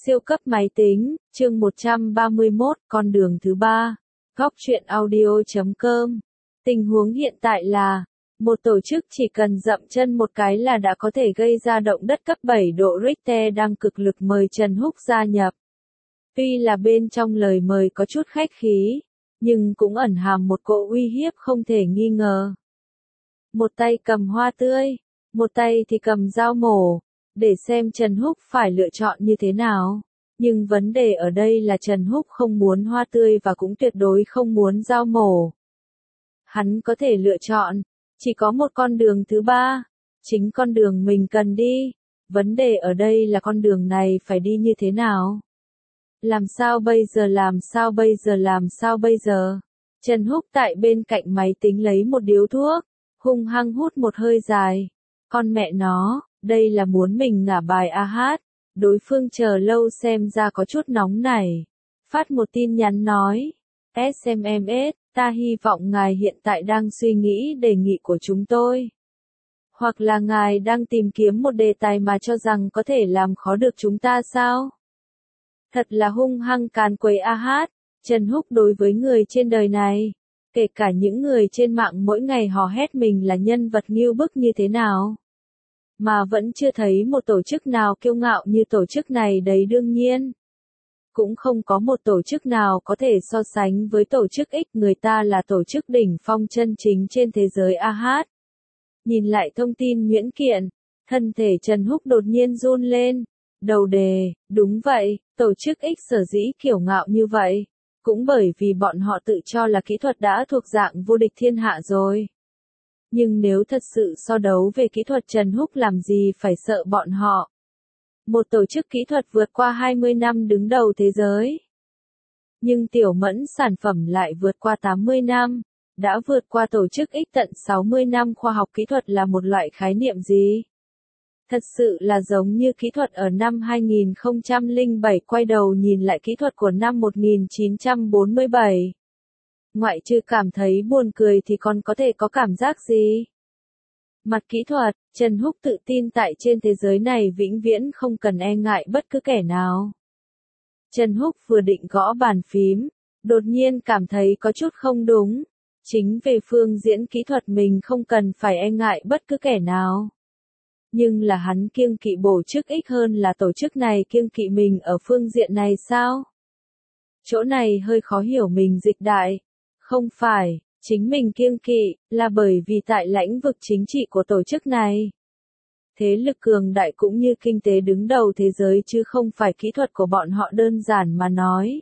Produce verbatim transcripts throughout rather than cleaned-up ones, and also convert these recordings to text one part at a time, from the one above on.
Siêu cấp máy tính, chương một trăm ba mươi mốt, con đường thứ ba. Góc truyện audio chấm com. Tình huống hiện tại là, một tổ chức chỉ cần dậm chân một cái là đã có thể gây ra động đất cấp bảy độ Richter đang cực lực mời Trần Húc gia nhập. Tuy là bên trong lời mời có chút khách khí, nhưng cũng ẩn hàm một cỗ uy hiếp không thể nghi ngờ. Một tay cầm hoa tươi, một tay thì cầm dao mổ, để xem Trần Húc phải lựa chọn như thế nào. Nhưng vấn đề ở đây là Trần Húc không muốn hoa tươi và cũng tuyệt đối không muốn dao mổ. Hắn có thể lựa chọn, chỉ có một con đường thứ ba, chính con đường mình cần đi. Vấn đề ở đây là con đường này phải đi như thế nào? Làm sao bây giờ làm sao bây giờ làm sao bây giờ? Trần Húc tại bên cạnh máy tính lấy một điếu thuốc, hung hăng hút một hơi dài. Con mẹ nó, đây là muốn mình ngả bài a hát. Đối phương chờ lâu xem ra có chút nóng nảy. Phát một tin nhắn nói, ét em ét, ta hy vọng ngài hiện tại đang suy nghĩ đề nghị của chúng tôi. Hoặc là ngài đang tìm kiếm một đề tài mà cho rằng có thể làm khó được chúng ta sao? Thật là hung hăng càn quấy a hát, Trần Húc đối với người trên đời này, kể cả những người trên mạng mỗi ngày hò hét mình là nhân vật ngưu bức như thế nào. Mà vẫn chưa thấy một tổ chức nào kiêu ngạo như tổ chức này đấy đương nhiên. Cũng không có một tổ chức nào có thể so sánh với tổ chức X, người ta là tổ chức đỉnh phong chân chính trên thế giới a hát. Nhìn lại thông tin nhuyễn kiện, thân thể Trần Húc đột nhiên run lên. Đầu đề, đúng vậy, tổ chức X sở dĩ kiêu ngạo như vậy, cũng bởi vì bọn họ tự cho là kỹ thuật đã thuộc dạng vô địch thiên hạ rồi. Nhưng nếu thật sự so đấu về kỹ thuật, Trần Húc làm gì phải sợ bọn họ. Một tổ chức kỹ thuật vượt qua hai mươi năm đứng đầu thế giới. Nhưng Tiểu Mẫn sản phẩm lại vượt qua tám mươi năm, đã vượt qua tổ chức X tận sáu mươi năm. Khoa học kỹ thuật là một loại khái niệm gì? Thật sự là giống như kỹ thuật ở năm hai nghìn không trăm lẻ bảy quay đầu nhìn lại kỹ thuật của năm một nghìn chín trăm bốn mươi bảy. Ngoại trừ cảm thấy buồn cười thì còn có thể có cảm giác gì? Mặt kỹ thuật, Trần Húc tự tin tại trên thế giới này vĩnh viễn không cần e ngại bất cứ kẻ nào. Trần Húc vừa định gõ bàn phím, đột nhiên cảm thấy có chút không đúng. Chính về phương diện kỹ thuật mình không cần phải e ngại bất cứ kẻ nào. Nhưng là hắn kiêng kỵ bổ chức X hơn là tổ chức này kiêng kỵ mình ở phương diện này sao? Chỗ này hơi khó hiểu, mình dịch đại. Không phải, chính mình kiêng kỵ, là bởi vì tại lĩnh vực chính trị của tổ chức này. Thế lực cường đại cũng như kinh tế đứng đầu thế giới chứ không phải kỹ thuật của bọn họ đơn giản mà nói.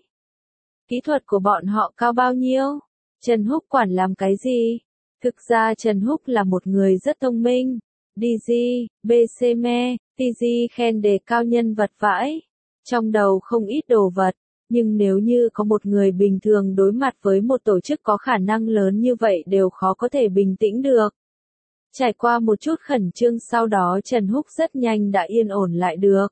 Kỹ thuật của bọn họ cao bao nhiêu? Trần Húc quản làm cái gì? Thực ra Trần Húc là một người rất thông minh. đê giê, bê xê mê, tê giê khen đề cao nhân vật vãi. Trong đầu không ít đồ vật. Nhưng nếu như có một người bình thường đối mặt với một tổ chức có khả năng lớn như vậy đều khó có thể bình tĩnh được. Trải qua một chút khẩn trương sau đó Trần Húc rất nhanh đã yên ổn lại được.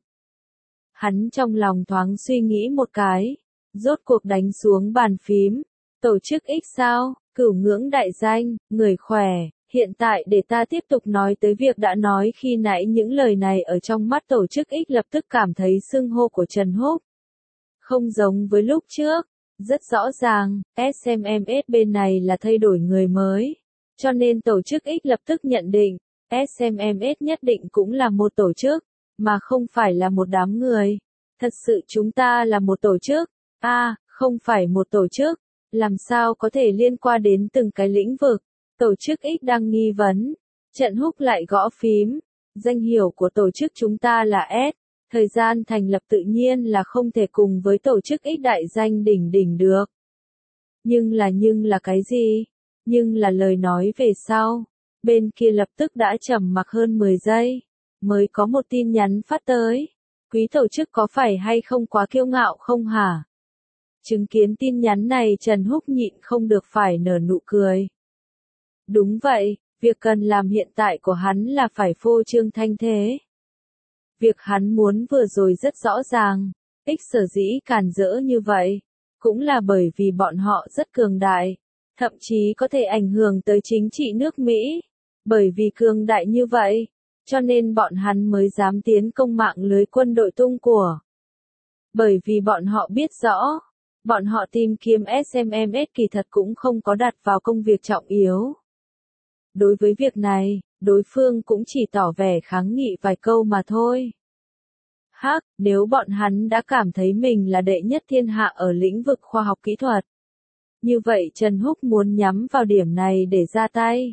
Hắn trong lòng thoáng suy nghĩ một cái, rốt cuộc đánh xuống bàn phím. Tổ chức X sao, cửu ngưỡng đại danh, người khỏe, hiện tại để ta tiếp tục nói tới việc đã nói khi nãy. Những lời này ở trong mắt tổ chức X lập tức cảm thấy xưng hô của Trần Húc không giống với lúc trước, rất rõ ràng, ét em ét bên này là thay đổi người mới, cho nên tổ chức X lập tức nhận định, ét em ét nhất định cũng là một tổ chức, mà không phải là một đám người. Thật sự chúng ta là một tổ chức, a à, không phải một tổ chức, làm sao có thể liên quan đến từng cái lĩnh vực, tổ chức X đang nghi vấn. Trần Húc lại gõ phím, danh hiệu của tổ chức chúng ta là S. Thời gian thành lập tự nhiên là không thể cùng với tổ chức X đại danh đỉnh đỉnh được. Nhưng là nhưng là cái gì? Nhưng là lời nói về sau. Bên kia lập tức đã trầm mặc hơn mười giây. Mới có một tin nhắn phát tới. Quý tổ chức có phải hay không quá kiêu ngạo không hả? Chứng kiến tin nhắn này Trần Húc nhịn không được phải nở nụ cười. Đúng vậy, việc cần làm hiện tại của hắn là phải phô trương thanh thế. Việc hắn muốn vừa rồi rất rõ ràng, X sở dĩ càn rỡ như vậy, cũng là bởi vì bọn họ rất cường đại, thậm chí có thể ảnh hưởng tới chính trị nước Mỹ. Bởi vì cường đại như vậy, cho nên bọn hắn mới dám tiến công mạng lưới quân đội tung của. Bởi vì bọn họ biết rõ, bọn họ tìm kiếm ét em em ét kỳ thật cũng không có đặt vào công việc trọng yếu. Đối với việc này, đối phương cũng chỉ tỏ vẻ kháng nghị vài câu mà thôi. Hắc, nếu bọn hắn đã cảm thấy mình là đệ nhất thiên hạ ở lĩnh vực khoa học kỹ thuật. Như vậy Trần Húc muốn nhắm vào điểm này để ra tay.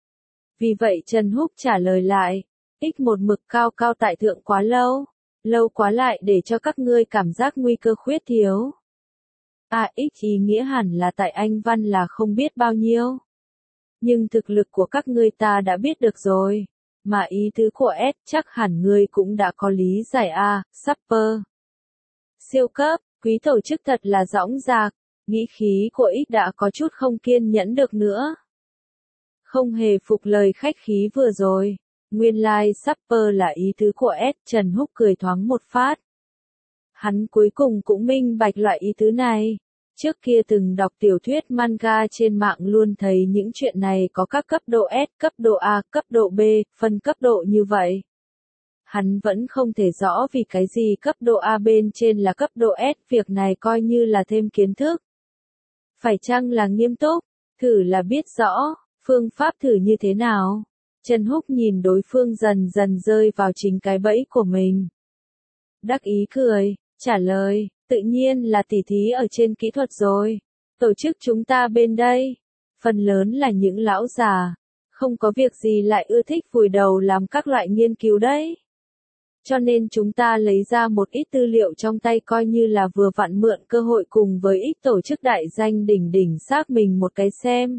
Vì vậy Trần Húc trả lời lại, X một mực cao cao tại thượng quá lâu, lâu quá lại để cho các ngươi cảm giác nguy cơ khuyết thiếu. A X ý nghĩa hẳn là tại anh Văn là không biết bao nhiêu. Nhưng thực lực của các ngươi ta đã biết được rồi. Mà ý tứ của S chắc hẳn ngươi cũng đã có lý giải A, Supper. Siêu cấp, quý tổ chức thật là dõng dạc, nghĩ khí của X đã có chút không kiên nhẫn được nữa. Không hề phục lời khách khí vừa rồi, nguyên lai like Supper là ý tứ của S, Trần Húc cười thoáng một phát. Hắn cuối cùng cũng minh bạch loại ý tứ này. Trước kia từng đọc tiểu thuyết manga trên mạng luôn thấy những chuyện này có các cấp độ S, cấp độ A, cấp độ B, phân cấp độ như vậy. Hắn vẫn không thể rõ vì cái gì cấp độ A bên trên là cấp độ S, việc này coi như là thêm kiến thức. Phải chăng là nghiêm túc, thử là biết rõ, phương pháp thử như thế nào? Trần Húc nhìn đối phương dần dần rơi vào chính cái bẫy của mình. Đắc ý cười, trả lời. Tự nhiên là tỉ thí ở trên kỹ thuật rồi. Tổ chức chúng ta bên đây, phần lớn là những lão già, không có việc gì lại ưa thích vùi đầu làm các loại nghiên cứu đấy. Cho nên chúng ta lấy ra một ít tư liệu trong tay coi như là vừa vặn mượn cơ hội cùng với ít tổ chức đại danh đỉnh đỉnh xác mình một cái xem.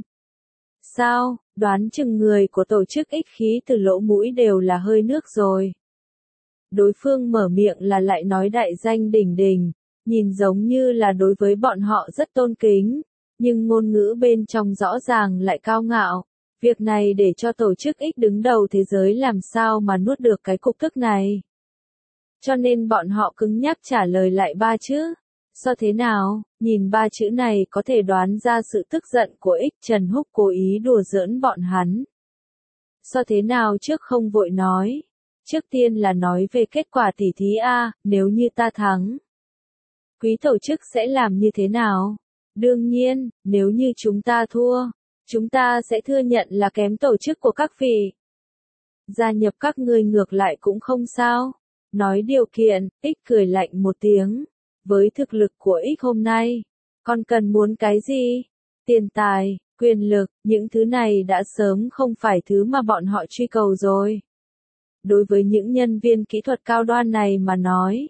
Sao, đoán chừng người của tổ chức ít khí từ lỗ mũi đều là hơi nước rồi. Đối phương mở miệng là lại nói đại danh đỉnh đỉnh. Nhìn giống như là đối với bọn họ rất tôn kính, nhưng ngôn ngữ bên trong rõ ràng lại cao ngạo. Việc này để cho tổ chức X đứng đầu thế giới làm sao mà nuốt được cái cục tức này. Cho nên bọn họ cứng nhắc trả lời lại ba chữ. Sao thế nào, nhìn ba chữ này có thể đoán ra sự tức giận của X. Trần Húc cố ý đùa giỡn bọn hắn. Sao thế nào trước không vội nói. Trước tiên là nói về kết quả tỉ thí A, nếu như ta thắng. Quý tổ chức sẽ làm như thế nào? Đương nhiên, nếu như chúng ta thua, chúng ta sẽ thừa nhận là kém tổ chức của các vị. Gia nhập các ngươi ngược lại cũng không sao. Nói điều kiện, X cười lạnh một tiếng. Với thực lực của X hôm nay, còn cần muốn cái gì? Tiền tài, quyền lực, những thứ này đã sớm không phải thứ mà bọn họ truy cầu rồi. Đối với những nhân viên kỹ thuật cao đoan này mà nói,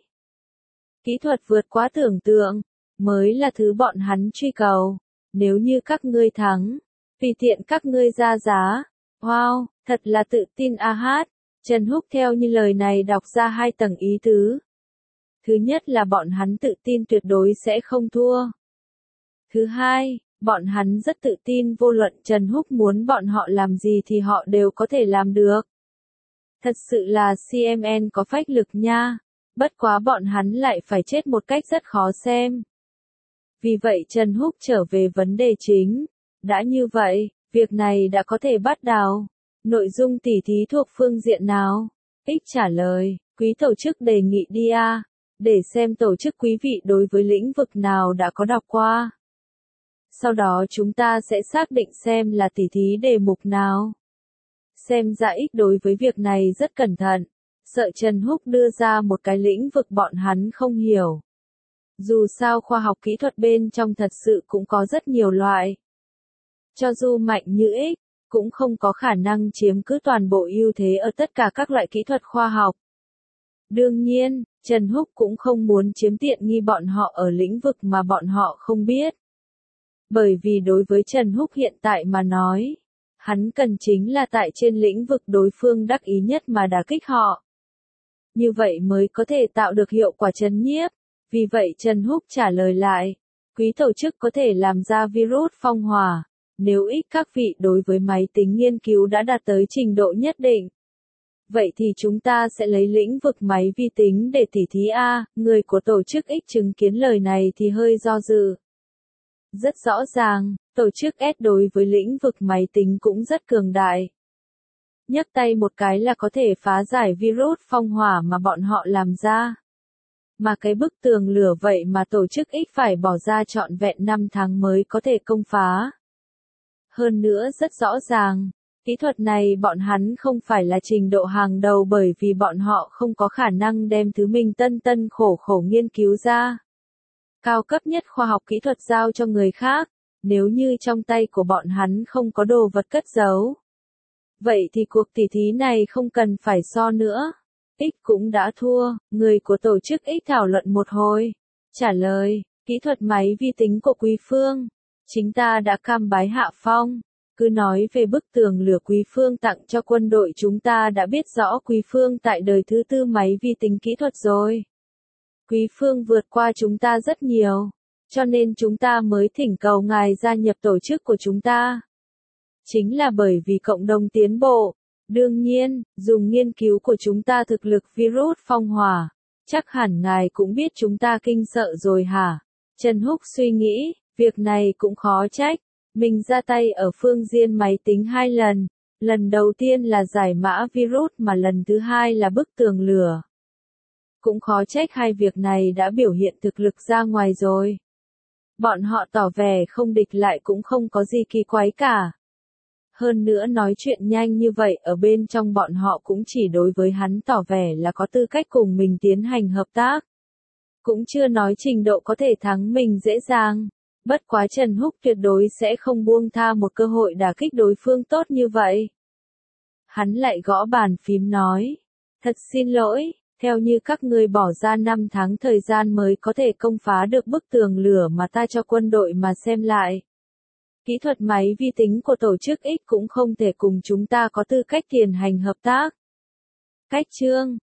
kỹ thuật vượt quá tưởng tượng, mới là thứ bọn hắn truy cầu. Nếu như các ngươi thắng, tùy tiện các ngươi ra giá. Wow, thật là tự tin a hát. Trần Húc theo như lời này đọc ra hai tầng ý tứ. Thứ nhất là bọn hắn tự tin tuyệt đối sẽ không thua. Thứ hai, bọn hắn rất tự tin vô luận Trần Húc muốn bọn họ làm gì thì họ đều có thể làm được. Thật sự là xê em en có phách lực nha. Bất quá bọn hắn lại phải chết một cách rất khó xem. Vì vậy Trần Húc trở về vấn đề chính. Đã như vậy, việc này đã có thể bắt đầu. Nội dung tỉ thí thuộc phương diện nào? X trả lời, quý tổ chức đề nghị đi a, để xem tổ chức quý vị đối với lĩnh vực nào đã có đọc qua. Sau đó chúng ta sẽ xác định xem là tỉ thí đề mục nào. Xem ra X đối với việc này rất cẩn thận. Sợ Trần Húc đưa ra một cái lĩnh vực bọn hắn không hiểu. Dù sao khoa học kỹ thuật bên trong thật sự cũng có rất nhiều loại. Cho dù mạnh như X, cũng không có khả năng chiếm cứ toàn bộ ưu thế ở tất cả các loại kỹ thuật khoa học. Đương nhiên, Trần Húc cũng không muốn chiếm tiện nghi bọn họ ở lĩnh vực mà bọn họ không biết. Bởi vì đối với Trần Húc hiện tại mà nói, hắn cần chính là tại trên lĩnh vực đối phương đắc ý nhất mà đả kích họ. Như vậy mới có thể tạo được hiệu quả trấn nhiếp. Vì vậy Trần Húc trả lời lại, quý tổ chức có thể làm ra virus phong hỏa, nếu ít các vị đối với máy tính nghiên cứu đã đạt tới trình độ nhất định. Vậy thì chúng ta sẽ lấy lĩnh vực máy vi tính để tỉ thí A, người của tổ chức X chứng kiến lời này thì hơi do dự. Rất rõ ràng, tổ chức S đối với lĩnh vực máy tính cũng rất cường đại. Nhấc tay một cái là có thể phá giải virus phong hỏa mà bọn họ làm ra. Mà cái bức tường lửa vậy mà tổ chức X phải bỏ ra trọn vẹn năm tháng mới có thể công phá. Hơn nữa rất rõ ràng, kỹ thuật này bọn hắn không phải là trình độ hàng đầu bởi vì bọn họ không có khả năng đem thứ mình tân tân khổ khổ nghiên cứu ra. Cao cấp nhất khoa học kỹ thuật giao cho người khác, nếu như trong tay của bọn hắn không có đồ vật cất giấu. Vậy thì cuộc tỉ thí này không cần phải so nữa. X cũng đã thua, người của tổ chức X thảo luận một hồi. Trả lời, kỹ thuật máy vi tính của Quý Phương. Chính ta đã cam bái hạ phong. Cứ nói về bức tường lửa Quý Phương tặng cho quân đội chúng ta đã biết rõ Quý Phương tại đời thứ tư máy vi tính kỹ thuật rồi. Quý Phương vượt qua chúng ta rất nhiều, cho nên chúng ta mới thỉnh cầu ngài gia nhập tổ chức của chúng ta. Chính là bởi vì cộng đồng tiến bộ. Đương nhiên, dùng nghiên cứu của chúng ta thực lực virus phong hỏa. Chắc hẳn ngài cũng biết chúng ta kinh sợ rồi hả? Trần Húc suy nghĩ, việc này cũng khó trách. Mình ra tay ở phương diện máy tính hai lần. Lần đầu tiên là giải mã virus mà lần thứ hai là bức tường lửa. Cũng khó trách hai việc này đã biểu hiện thực lực ra ngoài rồi. Bọn họ tỏ vẻ không địch lại cũng không có gì kỳ quái cả. Hơn nữa nói chuyện nhanh như vậy ở bên trong bọn họ cũng chỉ đối với hắn tỏ vẻ là có tư cách cùng mình tiến hành hợp tác. Cũng chưa nói trình độ có thể thắng mình dễ dàng. Bất quá Trần Húc tuyệt đối sẽ không buông tha một cơ hội đả kích đối phương tốt như vậy. Hắn lại gõ bàn phím nói. Thật xin lỗi, theo như các ngươi bỏ ra năm tháng thời gian mới có thể công phá được bức tường lửa mà ta cho quân đội mà xem lại. Kỹ thuật máy vi tính của tổ chức X cũng không thể cùng chúng ta có tư cách tiến hành hợp tác. Cách chương